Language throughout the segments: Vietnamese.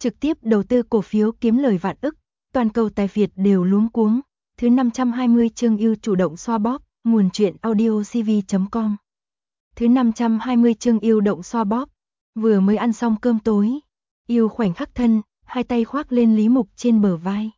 trực tiếp đầu tư cổ phiếu kiếm lời vạn ức, toàn cầu tài Việt đều luống cuống. Thứ 520 chương yêu chủ động xoa bóp, nguồn truyện audio cv.com. Thứ 520 chương yêu động xoa bóp, vừa mới ăn xong cơm tối, yêu khoảnh khắc thân, hai tay khoác lên Lý Mục trên bờ vai.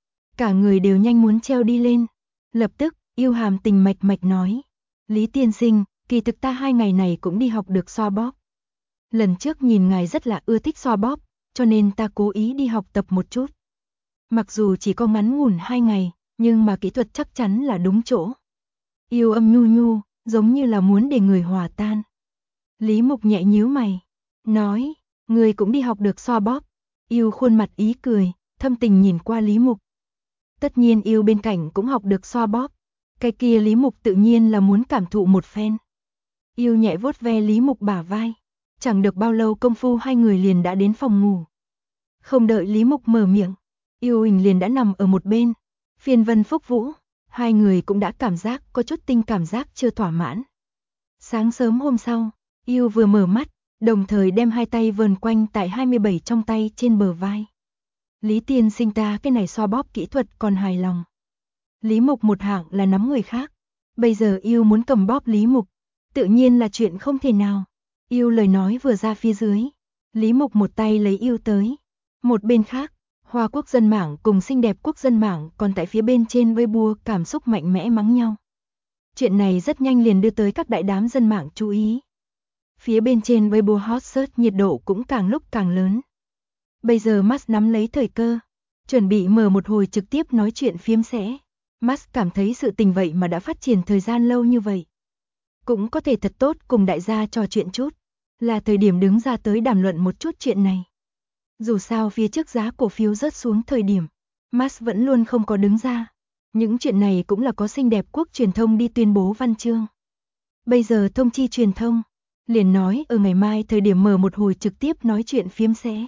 Cả người đều nhanh muốn treo đi lên. Lập tức, yêu hàm tình mạch mạch nói, Lý tiên sinh, kỳ thực ta 2 ngày này cũng đi học được xoa bóp. Lần trước nhìn ngài rất là ưa thích xoa bóp, cho nên ta cố ý đi học tập một chút. Mặc dù chỉ có ngắn ngủn 2 ngày, nhưng mà kỹ thuật chắc chắn là đúng chỗ. Yêu âm nhu nhu, giống như là muốn để người hòa tan. Lý Mục nhẹ nhíu mày, nói, người cũng đi học được xoa bóp. Yêu khuôn mặt ý cười, thâm tình nhìn qua Lý Mục. Tất nhiên yêu bên cạnh cũng học được xoa bóp. Cái kia Lý Mục tự nhiên là muốn cảm thụ một phen. Yêu nhẹ vuốt ve Lý Mục bả vai. Chẳng được bao lâu công phu hai người liền đã đến phòng ngủ. Không đợi Lý Mục mở miệng, Yêu Huỳnh liền đã nằm ở một bên, phiên vân phúc vũ, hai người cũng đã cảm giác có chút tình cảm giác chưa thỏa mãn. Sáng sớm hôm sau, Yêu vừa mở mắt, đồng thời đem hai tay vờn quanh tại 27 trong tay trên bờ vai. Lý tiên sinh ta cái này xoa bóp kỹ thuật còn hài lòng. Lý Mục một hạng là nắm người khác, bây giờ Yêu muốn cầm bóp Lý Mục, tự nhiên là chuyện không thể nào. Yêu lời nói vừa ra phía dưới, Lý Mục một tay lấy Yêu tới. Một bên khác, Hoa Quốc dân mạng cùng xinh đẹp quốc dân mạng còn tại phía bên trên Weibo cảm xúc mạnh mẽ mắng nhau. Chuyện này rất nhanh liền đưa tới các đại đám dân mạng chú ý. Phía bên trên Weibo hot search nhiệt độ cũng càng lúc càng lớn. Bây giờ Max nắm lấy thời cơ, chuẩn bị mở một hồi trực tiếp nói chuyện phiếm xẽ. Max cảm thấy sự tình vậy mà đã phát triển thời gian lâu như vậy. Cũng có thể thật tốt cùng đại gia trò chuyện chút. Là thời điểm đứng ra tới đàm luận một chút chuyện này. Dù sao phía trước giá cổ phiếu rớt xuống thời điểm, Max vẫn luôn không có đứng ra. Những chuyện này cũng là có xinh đẹp quốc truyền thông đi tuyên bố văn chương. Bây giờ thông chi truyền thông, liền nói ở ngày mai thời điểm mở một hồi trực tiếp nói chuyện phiếm xẽ.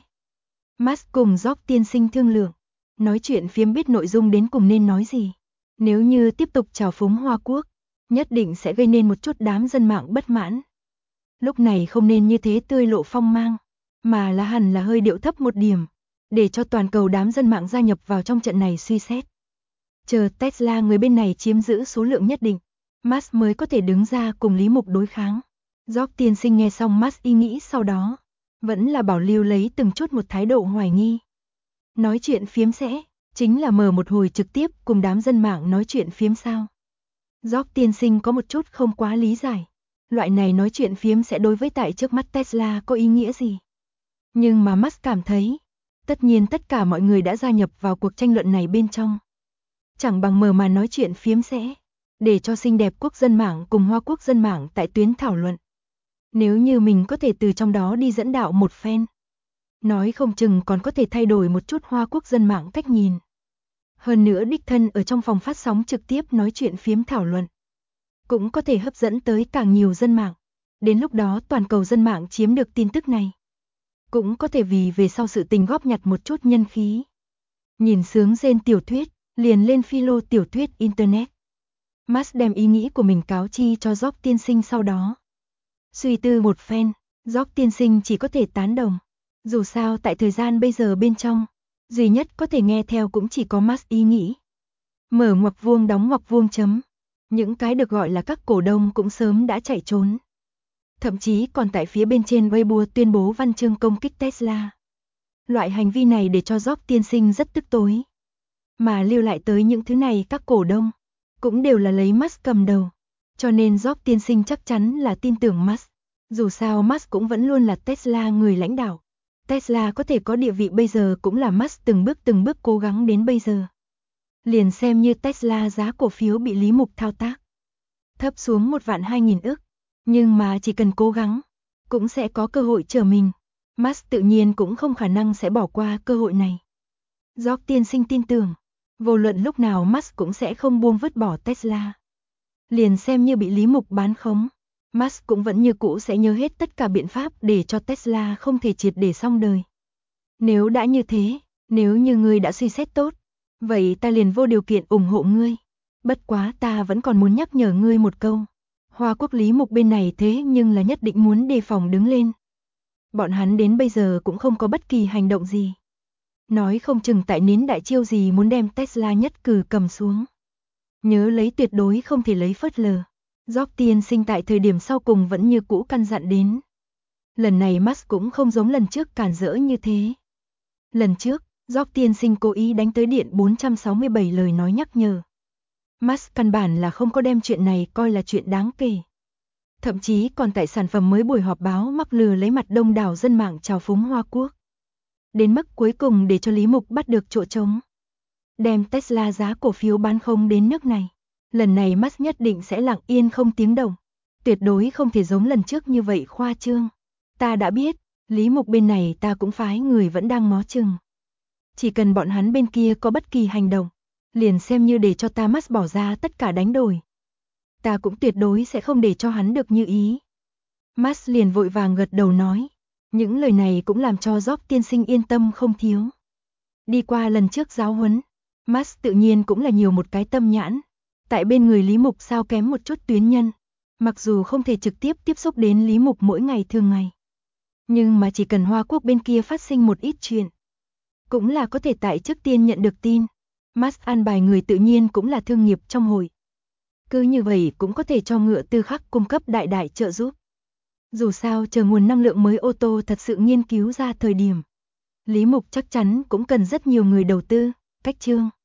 Max cùng Jock tiên sinh thương lượng, nói chuyện phiếm biết nội dung đến cùng nên nói gì. Nếu như tiếp tục trào phúng Hoa Quốc, nhất định sẽ gây nên một chút đám dân mạng bất mãn. Lúc này không nên như thế tươi lộ phong mang, mà là hẳn là hơi điệu thấp một điểm, để cho toàn cầu đám dân mạng gia nhập vào trong trận này suy xét. Chờ Tesla người bên này chiếm giữ số lượng nhất định, Musk mới có thể đứng ra cùng Lý Mục đối kháng. Jock tiên sinh nghe xong Musk ý nghĩ sau đó, vẫn là bảo lưu lấy từng chút một thái độ hoài nghi. Nói chuyện phiếm xẽ, chính là mở một hồi trực tiếp cùng đám dân mạng nói chuyện phiếm sao. Jock tiên sinh có một chút không quá lý giải. Loại này nói chuyện phiếm sẽ đối với tại trước mắt Tesla có ý nghĩa gì? Nhưng mà Musk cảm thấy, tất nhiên tất cả mọi người đã gia nhập vào cuộc tranh luận này bên trong. Chẳng bằng mở màn nói chuyện phiếm sẽ, để cho xinh đẹp quốc dân mạng cùng Hoa Quốc dân mạng tại tuyến thảo luận. Nếu như mình có thể từ trong đó đi dẫn đạo một phen, nói không chừng còn có thể thay đổi một chút Hoa Quốc dân mạng cách nhìn. Hơn nữa đích thân ở trong phòng phát sóng trực tiếp nói chuyện phiếm thảo luận, cũng có thể hấp dẫn tới càng nhiều dân mạng. Đến lúc đó toàn cầu dân mạng chiếm được tin tức này, cũng có thể vì về sau sự tình góp nhặt một chút nhân khí. Nhìn sướng rên tiểu thuyết, liền lên philo tiểu thuyết Internet. Musk đem ý nghĩ của mình cáo chi cho Jock tiên sinh sau đó. Suy tư một phen, Jock tiên sinh chỉ có thể tán đồng. Dù sao tại thời gian bây giờ bên trong, duy nhất có thể nghe theo cũng chỉ có Musk ý nghĩ. Mở ngoặc vuông đóng ngoặc vuông chấm. Những cái được gọi là các cổ đông cũng sớm đã chạy trốn. Thậm chí còn tại phía bên trên Weibo tuyên bố văn chương công kích Tesla. Loại hành vi này để cho Jock tiên sinh rất tức tối. Mà lưu lại tới những thứ này các cổ đông, cũng đều là lấy Musk cầm đầu. Cho nên Jock tiên sinh chắc chắn là tin tưởng Musk. Dù sao Musk cũng vẫn luôn là Tesla người lãnh đạo. Tesla có thể có địa vị bây giờ cũng là Musk từng bước cố gắng đến bây giờ. Liền xem như Tesla giá cổ phiếu bị Lý Mục thao tác thấp xuống 1.200.000 ức, nhưng mà chỉ cần cố gắng, cũng sẽ có cơ hội trở mình. Musk tự nhiên cũng không khả năng sẽ bỏ qua cơ hội này. Jock tiên sinh tin tưởng, vô luận lúc nào Musk cũng sẽ không buông vứt bỏ Tesla. Liền xem như bị Lý Mục bán khống, Musk cũng vẫn như cũ sẽ nhớ hết tất cả biện pháp để cho Tesla không thể triệt để xong đời. Nếu đã như thế, nếu như ngươi đã suy xét tốt, vậy ta liền vô điều kiện ủng hộ ngươi. Bất quá ta vẫn còn muốn nhắc nhở ngươi một câu. Hoa Quốc Lý Mục bên này thế nhưng là nhất định muốn đề phòng đứng lên. Bọn hắn đến bây giờ cũng không có bất kỳ hành động gì. Nói không chừng tại nến đại chiêu gì muốn đem Tesla nhất cử cầm xuống. Nhớ lấy tuyệt đối không thể lấy phớt lờ. Job tiên sinh tại thời điểm sau cùng vẫn như cũ căn dặn đến. Lần này Musk cũng không giống lần trước cản rỡ như thế. Lần trước, Job tiên sinh cố ý đánh tới điện 467 lời nói nhắc nhở. Musk căn bản là không có đem chuyện này coi là chuyện đáng kể. Thậm chí còn tại sản phẩm mới buổi họp báo mắc lừa lấy mặt đông đảo dân mạng trào phúng Hoa Quốc. Đến mức cuối cùng để cho Lý Mục bắt được chỗ trống. Đem Tesla giá cổ phiếu bán không đến nước này. Lần này Musk nhất định sẽ lặng yên không tiếng động. Tuyệt đối không thể giống lần trước như vậy khoa trương. Ta đã biết, Lý Mục bên này ta cũng phái người vẫn đang ngó chừng. Chỉ cần bọn hắn bên kia có bất kỳ hành động, liền xem như để cho ta Musk bỏ ra tất cả đánh đổi. Ta cũng tuyệt đối sẽ không để cho hắn được như ý. Musk liền vội vàng gật đầu nói. Những lời này cũng làm cho Job tiên sinh yên tâm không thiếu. Đi qua lần trước giáo huấn, Musk tự nhiên cũng là nhiều một cái tâm nhãn. Tại bên người Lý Mục sao kém một chút tuyến nhân. Mặc dù không thể trực tiếp tiếp xúc đến Lý Mục mỗi ngày thường ngày. Nhưng mà chỉ cần Hoa Quốc bên kia phát sinh một ít chuyện. Cũng là có thể tại trước tiên nhận được tin. Musk an bài người tự nhiên cũng là thương nghiệp trong hội. Cứ như vậy cũng có thể cho Ngựa Tư Khắc cung cấp đại đại trợ giúp. Dù sao chờ nguồn năng lượng mới ô tô thật sự nghiên cứu ra thời điểm. Lý Mục chắc chắn cũng cần rất nhiều người đầu tư, cách chương.